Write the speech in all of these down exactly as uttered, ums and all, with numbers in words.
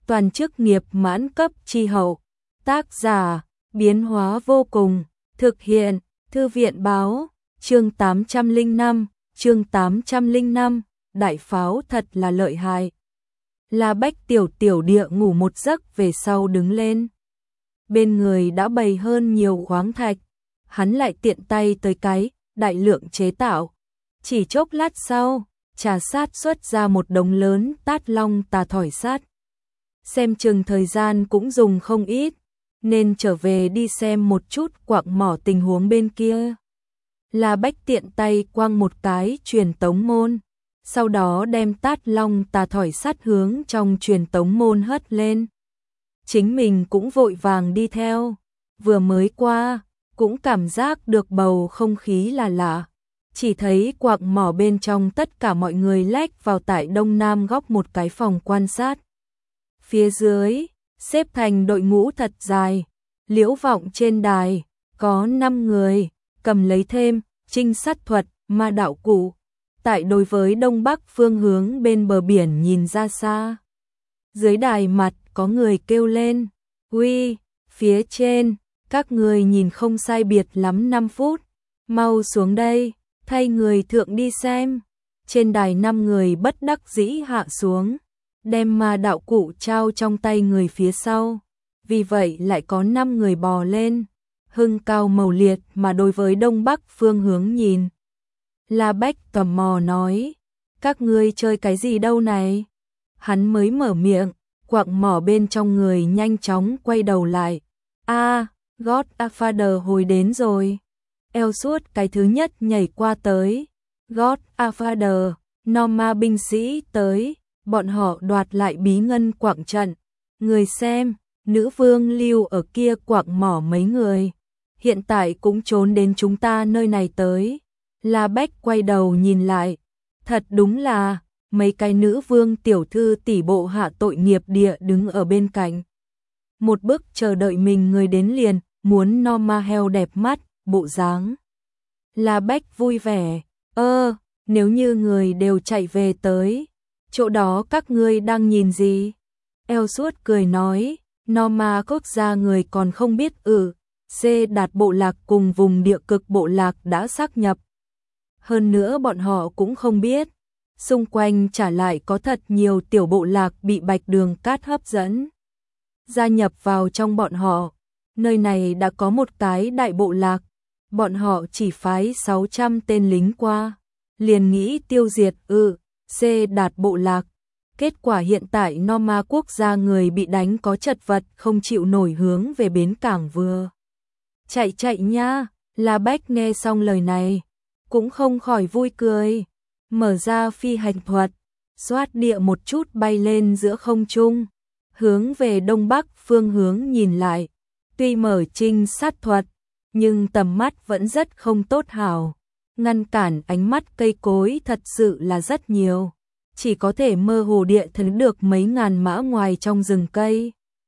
toàn chức nghiệp mãn cấp chi hậu. Tác giả, biến hóa vô cùng, thực hiện, thư viện báo, chương tám trăm lẻ năm, chương tám trăm lẻ năm, đại pháo thật là lợi hại. La Bách tiểu tiểu địa ngủ một giấc về sau đứng lên. Bên người đã bày hơn nhiều khoáng thạch, hắn lại tiện tay tới cái, đại lượng chế tạo. Chỉ chốc lát sau, trà sát xuất ra một đống lớn tát long tà thỏi sắt. Xem chừng thời gian cũng dùng không ít, nên trở về đi xem một chút quạng mỏ tình huống bên kia. La Bách tiện tay quăng một cái truyền tống môn, sau đó đem tát long tà thỏi sắt hướng trong truyền tống môn hất lên. Chính mình cũng vội vàng đi theo, vừa mới qua, cũng cảm giác được bầu không khí là lạ. Chỉ thấy quạng mỏ bên trong tất cả mọi người lách vào tại đông nam góc một cái phòng quan sát. Phía dưới, xếp thành đội ngũ thật dài, liễu vọng trên đài, có năm người, cầm lấy thêm, trinh sát thuật, ma đạo cụ. Tại đối với đông bắc phương hướng bên bờ biển nhìn ra xa. Dưới đài mặt có người kêu lên, uy, phía trên, các người nhìn không sai biệt lắm năm phút, mau xuống đây, thay người thượng đi xem. Trên đài năm người bất đắc dĩ hạ xuống, đem ma đạo cụ trao trong tay người phía sau. Vì vậy lại có năm người bò lên, hưng cao mầu liệt mà đối với đông bắc phương hướng nhìn. La Bách tò mò nói, các ngươi chơi cái gì đâu này? Hắn mới mở miệng, quạng mỏ bên trong người nhanh chóng quay đầu lại. A, Godfather hồi đến rồi. Eo suốt cái thứ nhất nhảy qua tới. Godfather, Norma binh sĩ tới, bọn họ đoạt lại bí ngân quạng trận. Người xem, nữ vương lưu ở kia quạng mỏ mấy người. Hiện tại cũng trốn đến chúng ta nơi này tới. La Bách quay đầu nhìn lại, thật đúng là mấy cái nữ vương tiểu thư tỷ bộ hạ tội nghiệp địa đứng ở bên cạnh. Một bức chờ đợi mình người đến liền, muốn Norma heo đẹp mắt, bộ dáng. La Bách vui vẻ, ơ, nếu như người đều chạy về tới, chỗ đó các ngươi đang nhìn gì? Eo suốt cười nói, Norma quốc gia người còn không biết ừ, C đạt bộ lạc cùng vùng địa cực bộ lạc đã xác nhập. Hơn nữa bọn họ cũng không biết, xung quanh trả lại có thật nhiều tiểu bộ lạc bị bạch đường cát hấp dẫn. Gia nhập vào trong bọn họ, nơi này đã có một cái đại bộ lạc, bọn họ chỉ phái sáu trăm tên lính qua, liền nghĩ tiêu diệt ừ, C đạt bộ lạc. Kết quả hiện tại Norma quốc gia người bị đánh có chật vật không chịu nổi hướng về bến cảng vừa. Chạy chạy nha, La Bách nghe xong lời này, cũng không khỏi vui cười, mở ra phi hành thuật, xoát địa một chút bay lên giữa không trung, hướng về đông bắc phương hướng nhìn lại, tuy mở trinh sát thuật, nhưng tầm mắt vẫn rất không tốt hảo, ngăn cản ánh mắt cây cối thật sự là rất nhiều, chỉ có thể mơ hồ địa thấy được mấy ngàn mã ngoài trong rừng cây.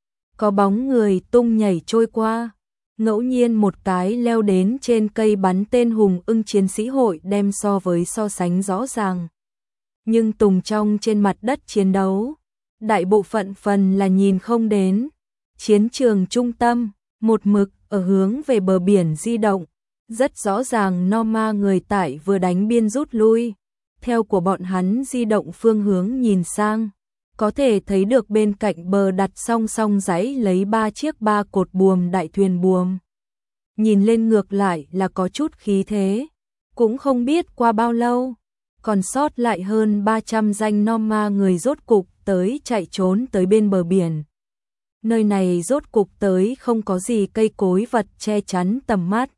Có bóng người tung nhảy trôi qua. Ngẫu nhiên một cái leo đến trên cây bắn tên hùng ưng chiến sĩ hội đem so với so sánh rõ ràng. Nhưng tùng trong trên mặt đất chiến đấu, đại bộ phận phần là nhìn không đến. Chiến trường trung tâm, một mực ở hướng về bờ biển di động, rất rõ ràng Norma người tại vừa đánh biên rút lui. Theo của bọn hắn di động phương hướng nhìn sang, có thể thấy được bên cạnh bờ đặt song song dãy lấy ba chiếc ba cột buồm đại thuyền buồm. Nhìn lên ngược lại là có chút khí thế, cũng không biết qua bao lâu, còn sót lại hơn ba trăm danh Norma người rốt cục tới chạy trốn tới bên bờ biển. Nơi này rốt cục tới không có gì cây cối vật che chắn tầm mắt.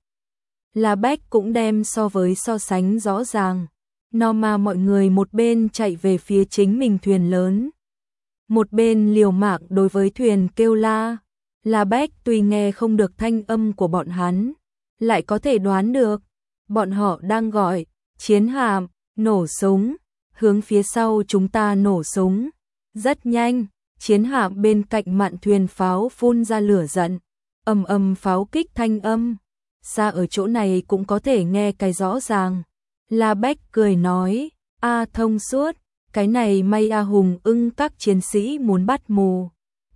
La Bách cũng đem so với so sánh rõ ràng, Norma mọi người một bên chạy về phía chính mình thuyền lớn, một bên liều mạng đối với thuyền kêu la. La Bách tuy nghe không được thanh âm của bọn hắn, lại có thể đoán được, bọn họ đang gọi, chiến hạm, nổ súng, hướng phía sau chúng ta nổ súng. Rất nhanh, chiến hạm bên cạnh mạn thuyền pháo phun ra lửa giận, ầm ầm pháo kích thanh âm, xa ở chỗ này cũng có thể nghe cái rõ ràng. La Bách cười nói, a thông suốt, cái này may a hùng ưng các chiến sĩ muốn bắt mù.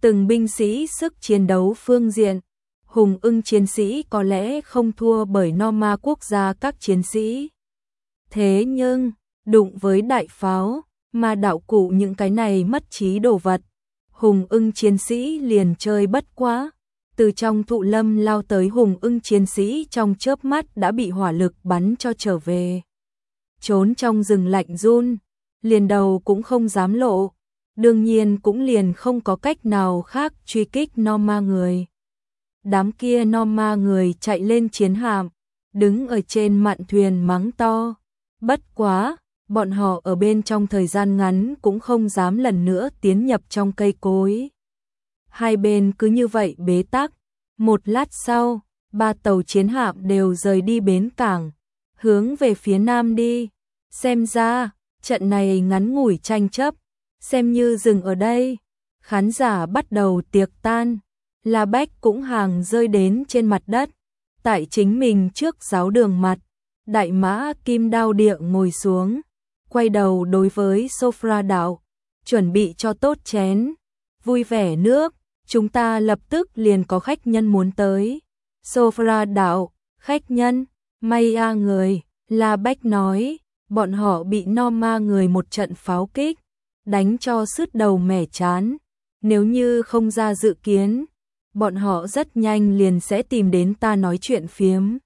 Từng binh sĩ sức chiến đấu phương diện, hùng ưng chiến sĩ có lẽ không thua bởi Norma quốc gia các chiến sĩ. Thế nhưng, đụng với đại pháo, mà đạo cụ những cái này mất trí đồ vật, hùng ưng chiến sĩ liền chơi bất quá. Từ trong thụ lâm lao tới hùng ưng chiến sĩ trong chớp mắt đã bị hỏa lực bắn cho trở về. Trốn trong rừng lạnh run, liền đầu cũng không dám lộ, đương nhiên cũng liền không có cách nào khác truy kích Norma người. Đám kia Norma người chạy lên chiến hạm, đứng ở trên mạn thuyền mắng to. Bất quá, bọn họ ở bên trong thời gian ngắn cũng không dám lần nữa tiến nhập trong cây cối. Hai bên cứ như vậy bế tắc. Một lát sau, ba tàu chiến hạm đều rời đi bến cảng, hướng về phía nam đi. Xem ra, trận này ngắn ngủi tranh chấp, xem như dừng ở đây. Khán giả bắt đầu tiệc tan, La Bách cũng hàng rơi đến trên mặt đất. Tại chính mình trước giáo đường mặt, đại mã kim đao địa ngồi xuống, quay đầu đối với Sophra đạo, chuẩn bị cho tốt chén, vui vẻ nước, chúng ta lập tức liền có khách nhân muốn tới. Sophra đạo, khách nhân, may a người, La Bách nói, bọn họ bị Norma người một trận pháo kích, đánh cho sứt đầu mẻ chán, nếu như không ra dự kiến, bọn họ rất nhanh liền sẽ tìm đến ta nói chuyện phiếm.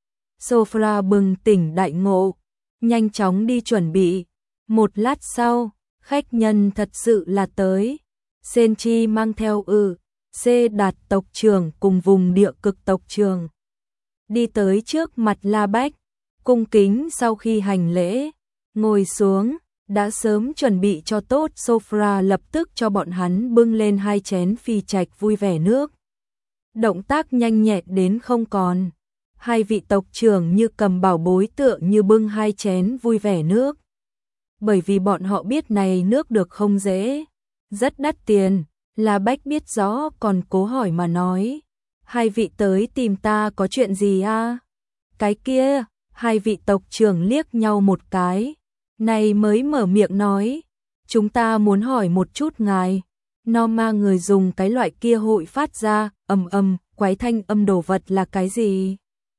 Sophra bừng tỉnh đại ngộ, nhanh chóng đi chuẩn bị. Một lát sau, khách nhân thật sự là tới. Senchi mang theo ư, C Đạt tộc trưởng cùng vùng địa cực tộc trưởng. Đi tới trước mặt La Bách, cung kính sau khi hành lễ, ngồi xuống, đã sớm chuẩn bị cho tốt. Sophra lập tức cho bọn hắn bưng lên hai chén phi trạch vui vẻ nước. Động tác nhanh nhẹn đến không còn. Hai vị tộc trưởng như cầm bảo bối tựa như bưng hai chén vui vẻ nước. Bởi vì bọn họ biết này nước được không dễ, rất đắt tiền. La Bách biết rõ còn cố hỏi mà nói, hai vị tới tìm ta có chuyện gì a? Cái kia, hai vị tộc trưởng liếc nhau một cái, này mới mở miệng nói, chúng ta muốn hỏi một chút ngài, Norma người dùng cái loại kia hội phát ra ầm ầm quái thanh âm đồ vật là cái gì?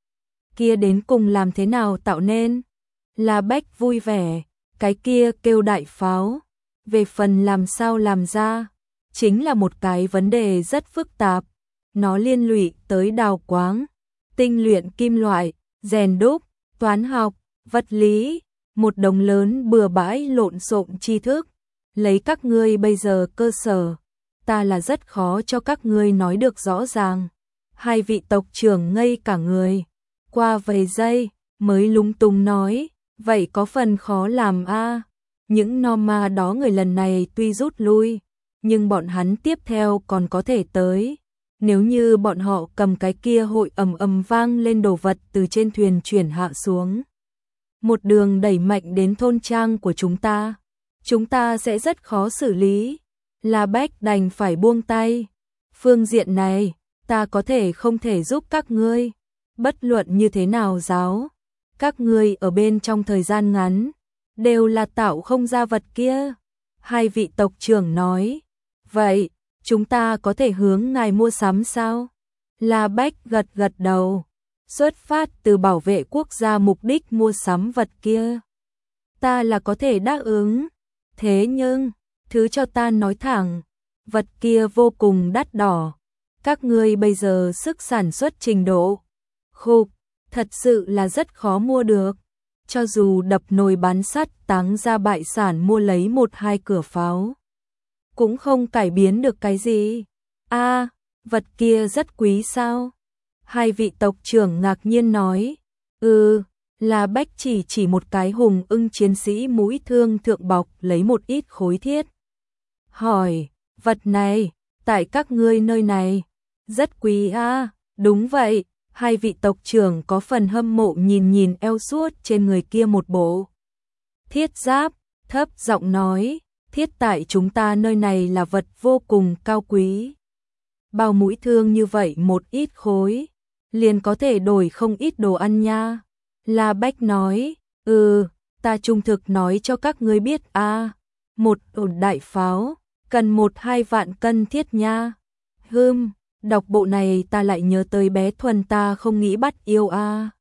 Kia đến cùng làm thế nào tạo nên? La Bách vui vẻ, cái kia kêu đại pháo, về phần làm sao làm ra, chính là một cái vấn đề rất phức tạp, nó liên lụy tới đào quáng, tinh luyện kim loại, rèn đúc, toán học, vật lý, một đống lớn bừa bãi lộn xộn tri thức, lấy các ngươi bây giờ cơ sở, ta là rất khó cho các ngươi nói được rõ ràng. Hai vị tộc trưởng ngây cả người, qua vài giây mới lúng túng nói, vậy có phần khó làm a. Những Norma đó người lần này tuy rút lui, nhưng bọn hắn tiếp theo còn có thể tới. Nếu như bọn họ cầm cái kia hội ầm ầm vang lên đồ vật từ trên thuyền chuyển hạ xuống, một đường đẩy mạnh đến thôn trang của chúng ta, chúng ta sẽ rất khó xử lý. La Bách đành phải buông tay. Phương diện này, ta có thể không thể giúp các ngươi. Bất luận như thế nào giáo, các ngươi ở bên trong thời gian ngắn, đều là tạo không ra vật kia. Hai vị tộc trưởng nói, vậy, chúng ta có thể hướng ngài mua sắm sao? La Bách gật gật đầu, xuất phát từ bảo vệ quốc gia mục đích mua sắm vật kia. Ta là có thể đáp ứng, thế nhưng, thứ cho ta nói thẳng, vật kia vô cùng đắt đỏ. Các ngươi bây giờ sức sản xuất trình độ, khục, thật sự là rất khó mua được. Cho dù đập nồi bán sắt táng ra bại sản mua lấy một hai cửa pháo, cũng không cải biến được cái gì. A, vật kia rất quý sao? Hai vị tộc trưởng ngạc nhiên nói, ừ, là Bách chỉ chỉ một cái hùng ưng chiến sĩ mũi thương thượng bọc lấy một ít khối thiết. Hỏi, vật này, tại các ngươi nơi này, rất quý a. Đúng vậy, hai vị tộc trưởng có phần hâm mộ nhìn nhìn eo suốt trên người kia một bộ thiết giáp, thấp giọng nói, thiết tại chúng ta nơi này là vật vô cùng cao quý. Bao mũi thương như vậy một ít khối, liền có thể đổi không ít đồ ăn nha. La Bách nói, ừ, ta trung thực nói cho các ngươi biết a, một ổn đại pháo, cần một hai vạn cân thiết nha. Hừm, đọc bộ này ta lại nhớ tới bé Thuần ta không nghĩ bắt yêu a. À.